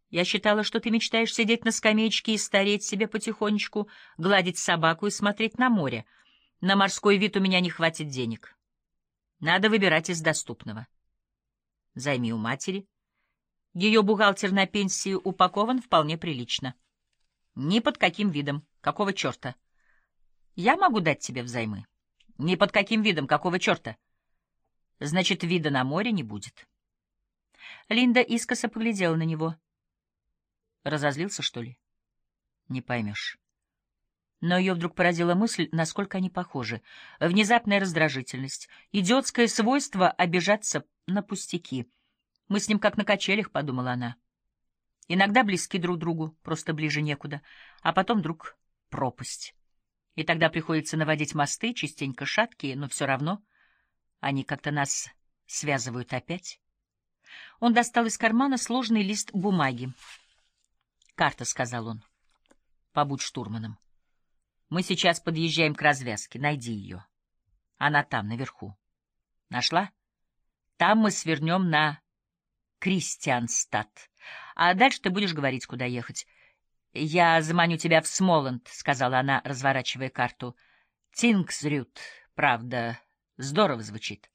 Я считала, что ты мечтаешь сидеть на скамеечке и стареть себе потихонечку, гладить собаку и смотреть на море. На морской вид у меня не хватит денег. Надо выбирать из доступного. Займи у матери. Ее бухгалтер на пенсии упакован вполне прилично. Ни под каким видом. Какого черта? Я могу дать тебе взаймы. Ни под каким видом. Какого черта? Значит, вида на море не будет. Линда искоса поглядела на него. Разозлился, что ли? Не поймешь. Но ее вдруг поразила мысль, насколько они похожи. Внезапная раздражительность, идиотское свойство обижаться на пустяки. Мы с ним как на качелях, — подумала она. Иногда близки друг другу, просто ближе некуда, а потом вдруг пропасть. И тогда приходится наводить мосты, частенько шаткие, но все равно они как-то нас связывают опять. Он достал из кармана сложный лист бумаги. «Карта», — сказал он. «Побудь штурманом. Мы сейчас подъезжаем к развязке. Найди ее. Она там, наверху. Нашла? Там мы свернем на Кристианстад. А дальше ты будешь говорить, куда ехать. Я заманю тебя в Смоланд», — сказала она, разворачивая карту. «Тингсрюд, правда, здорово звучит.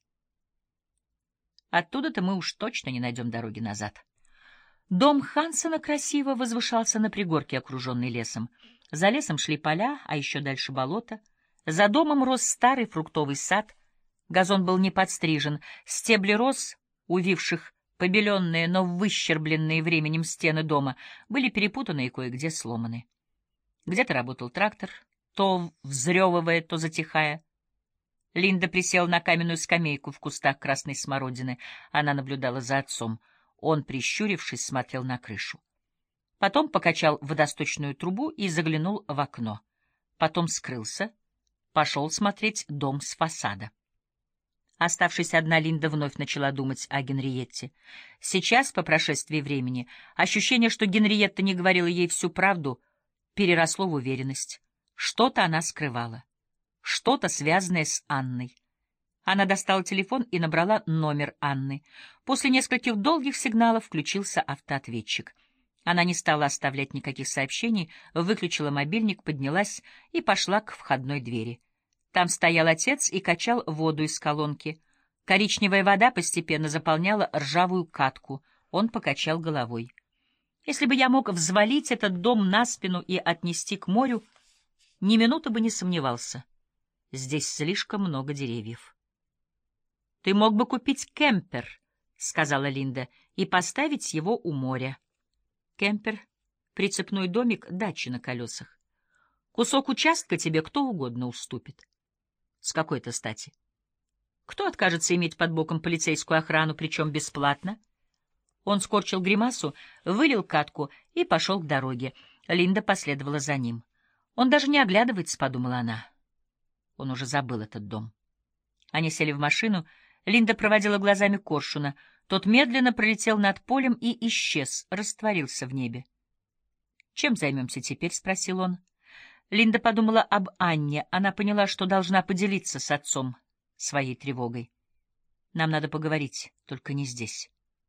Оттуда-то мы уж точно не найдем дороги назад». Дом Хансена красиво возвышался на пригорке, окруженный лесом. За лесом шли поля, а еще дальше болото. За домом рос старый фруктовый сад. Газон был не подстрижен. Стебли роз, увивших побеленные, но выщербленные временем стены дома, были перепутаны и кое-где сломаны. Где-то работал трактор, то взрёвывая, то затихая. Линда присела на каменную скамейку в кустах красной смородины. Она наблюдала за отцом. Он, прищурившись, смотрел на крышу. Потом покачал водосточную трубу и заглянул в окно. Потом скрылся, пошел смотреть дом с фасада. Оставшись одна, Линда вновь начала думать о Генриетте. Сейчас, по прошествии времени, ощущение, что Генриетта не говорила ей всю правду, переросло в уверенность. Что-то она скрывала, что-то связанное с Анной. Она достала телефон и набрала номер Анны. После нескольких долгих сигналов включился автоответчик. Она не стала оставлять никаких сообщений, выключила мобильник, поднялась и пошла к входной двери. Там стоял отец и качал воду из колонки. Коричневая вода постепенно заполняла ржавую катку. Он покачал головой. «Если бы я мог взвалить этот дом на спину и отнести к морю, ни минуты бы не сомневался. Здесь слишком много деревьев». «Ты мог бы купить кемпер», — сказала Линда, — «и поставить его у моря». Кемпер — прицепной домик, дача на колесах. Кусок участка тебе кто угодно уступит. С какой-то стати? Кто откажется иметь под боком полицейскую охрану, причем бесплатно? Он скорчил гримасу, вылил катку и пошел к дороге. Линда последовала за ним. Он даже не оглядывается, — подумала она. Он уже забыл этот дом. Они сели в машину. Линда проводила глазами коршуна. Тот медленно пролетел над полем и исчез, растворился в небе. «Чем займемся теперь?» — спросил он. Линда подумала об Анне. Она поняла, что должна поделиться с отцом своей тревогой. «Нам надо поговорить, только не здесь».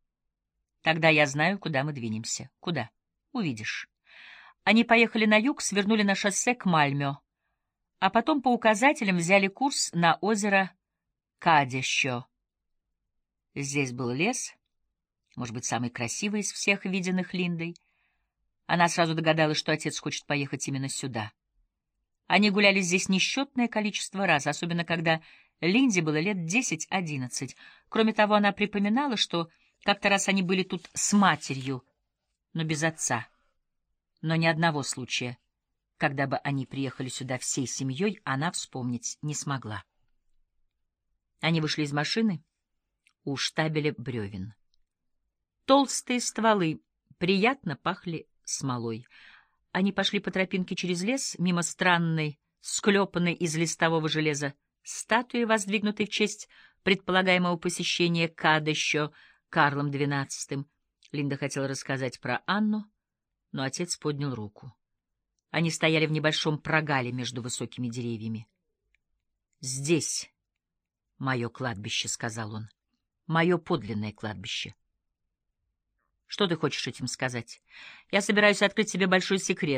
«Тогда я знаю, куда мы двинемся». «Куда?» «Увидишь». Они поехали на юг, свернули на шоссе к Мальмё, а потом по указателям взяли курс на озеро Кадещё. Здесь был лес, может быть, самый красивый из всех виденных Линдой. Она сразу догадалась, что отец хочет поехать именно сюда. Они гуляли здесь несчетное количество раз, особенно когда Линде было лет 10-11. Кроме того, она припоминала, что как-то раз они были тут с матерью, но без отца. Но ни одного случая, когда бы они приехали сюда всей семьей, она вспомнить не смогла. Они вышли из машины у штабеля бревен. Толстые стволы приятно пахли смолой. Они пошли по тропинке через лес, мимо странной, склепанной из листового железа статуи, воздвигнутой в честь предполагаемого посещения Кадещё Карлом XII. Линда хотела рассказать про Анну, но отец поднял руку. Они стояли в небольшом прогале между высокими деревьями. «Здесь мое кладбище», — сказал он, — «мое подлинное кладбище». Что ты хочешь этим сказать? Я собираюсь открыть тебе большой секрет.